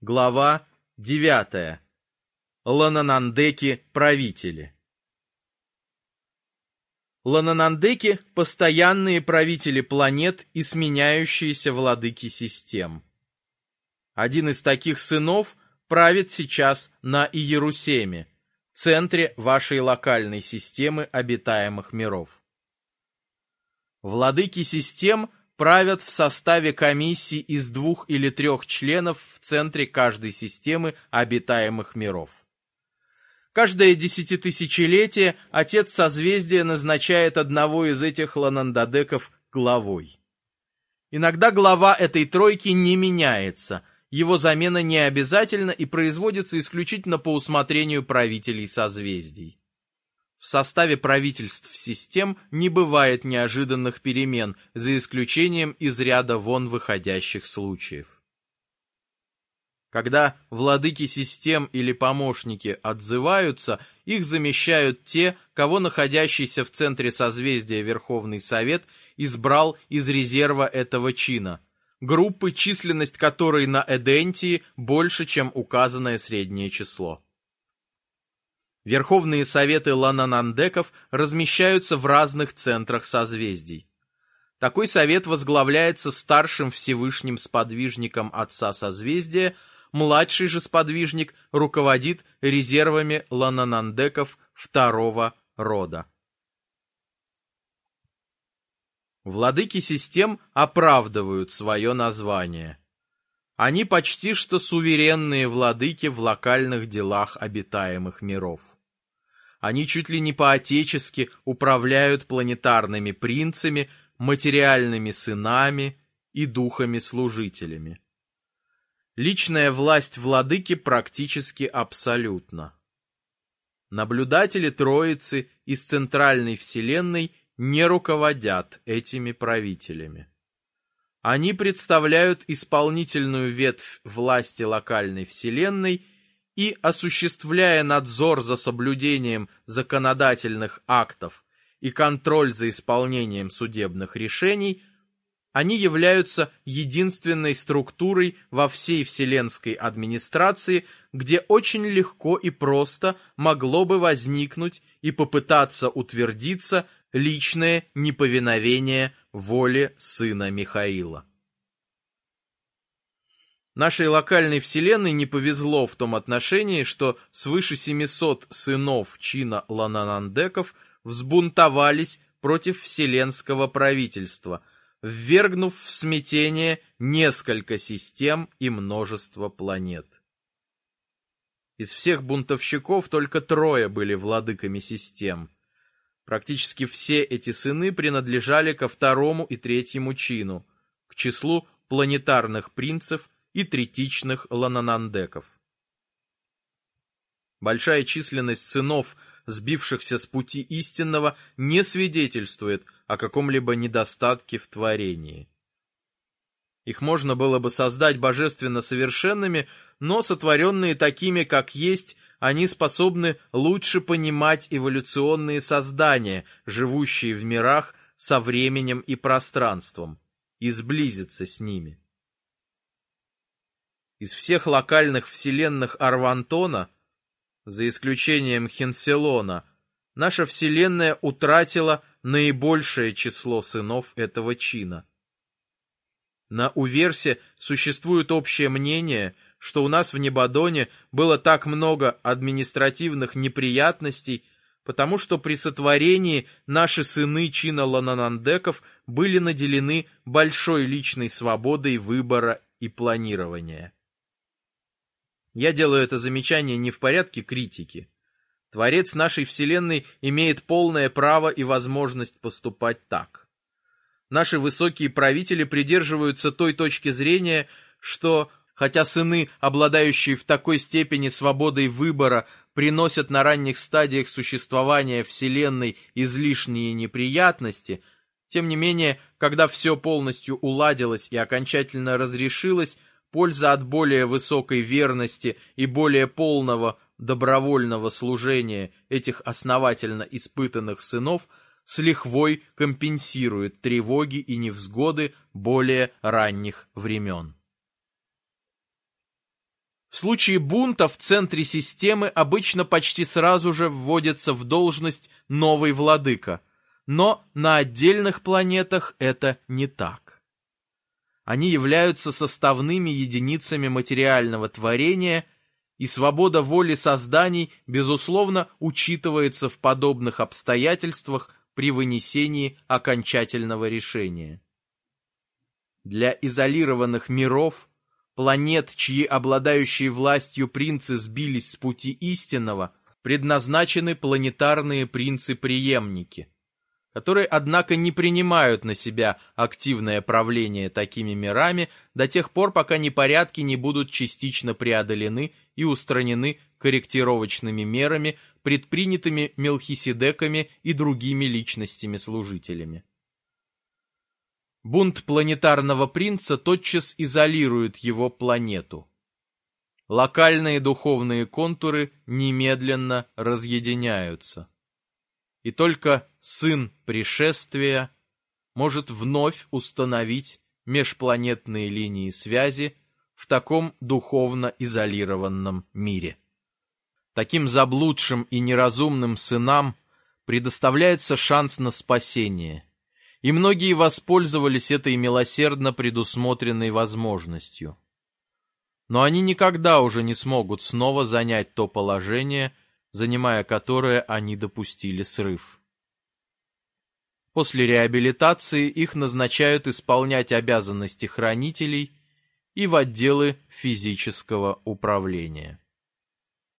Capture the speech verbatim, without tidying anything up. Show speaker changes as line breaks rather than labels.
Глава девятая. Лананандеки-правители. Лананандеки – постоянные правители планет и сменяющиеся владыки систем. Один из таких сынов правит сейчас на Иерусеме, центре вашей локальной системы обитаемых миров. Владыки систем правят в составе комиссий из двух или трех членов в центре каждой системы обитаемых миров. Каждое десятитысячелетие отец созвездия назначает одного из этих ланандадеков главой. Иногда глава этой тройки не меняется, его замена не обязательна и производится исключительно по усмотрению правителей созвездий. В составе правительств систем не бывает неожиданных перемен, за исключением из ряда вон выходящих случаев. Когда владыки систем или помощники отзываются, их замещают те, кого находящийся в центре созвездия Верховный Совет избрал из резерва этого чина, группы, численность которой на Эдентии больше, чем указанное среднее число. Верховные Советы лананандеков размещаются в разных центрах созвездий. Такой совет возглавляется старшим Всевышним сподвижником Отца созвездия, младший же сподвижник руководит резервами лананандеков второго рода. Владыки систем оправдывают свое название. Они почти что суверенные владыки в локальных делах обитаемых миров. Они чуть ли не по-отечески управляют планетарными принцами, материальными сынами и духами-служителями. Личная власть владыки практически абсолютна. Наблюдатели Троицы из Центральной Вселенной не руководят этими правителями. Они представляют исполнительную ветвь власти локальной Вселенной и, осуществляя надзор за соблюдением законодательных актов и контроль за исполнением судебных решений, они являются единственной структурой во всей вселенской администрации, где очень легко и просто могло бы возникнуть и попытаться утвердиться личное неповиновение воле сына Михаила. Нашей локальной вселенной не повезло в том отношении, что свыше семисот сынов чина лананандеков взбунтовались против вселенского правительства, ввергнув в смятение несколько систем и множество планет. Из всех бунтовщиков только трое были владыками систем. Практически все эти сыны принадлежали ко второму и третьему чину, к числу планетарных принцев и третичных лананандеков. Большая численность сынов, сбившихся с пути истинного, не свидетельствует о каком-либо недостатке в творении. Их можно было бы создать божественно совершенными, но сотворенные такими, как есть, они способны лучше понимать эволюционные создания, живущие в мирах со временем и пространством, и сблизиться с ними. Из всех локальных вселенных Арвантона, за исключением Хенселона, наша вселенная утратила наибольшее число сынов этого чина. На Уверсе существует общее мнение, что у нас в Небадоне было так много административных неприятностей, потому что при сотворении наши сыны чина лананандеков были наделены большой личной свободой выбора и планирования. Я делаю это замечание не в порядке критики. Творец нашей Вселенной имеет полное право и возможность поступать так. Наши высокие правители придерживаются той точки зрения, что, хотя сыны, обладающие в такой степени свободой выбора, приносят на ранних стадиях существования Вселенной излишние неприятности, тем не менее, когда все полностью уладилось и окончательно разрешилось, польза от более высокой верности и более полного добровольного служения этих основательно испытанных сынов с лихвой компенсирует тревоги и невзгоды более ранних времен. В случае бунта в центре системы обычно почти сразу же вводится в должность новый владыка, но на отдельных планетах это не так. Они являются составными единицами материального творения, и свобода воли созданий, безусловно, учитывается в подобных обстоятельствах при вынесении окончательного решения. Для изолированных миров, планет, чьи обладающие властью принцы сбились с пути истинного, предназначены планетарные принцы-преемники, которые, однако, не принимают на себя активное правление такими мирами до тех пор, пока непорядки не будут частично преодолены и устранены корректировочными мерами, предпринятыми Мелхиседеками и другими личностями-служителями. Бунт планетарного принца тотчас изолирует его планету. Локальные духовные контуры немедленно разъединяются. И только сын пришествия может вновь установить межпланетные линии связи в таком духовно изолированном мире. Таким заблудшим и неразумным сынам предоставляется шанс на спасение, и многие воспользовались этой милосердно предусмотренной возможностью. Но они никогда уже не смогут снова занять то положение, занимая которое они допустили срыв. После реабилитации их назначают исполнять обязанности хранителей и в отделы физического управления.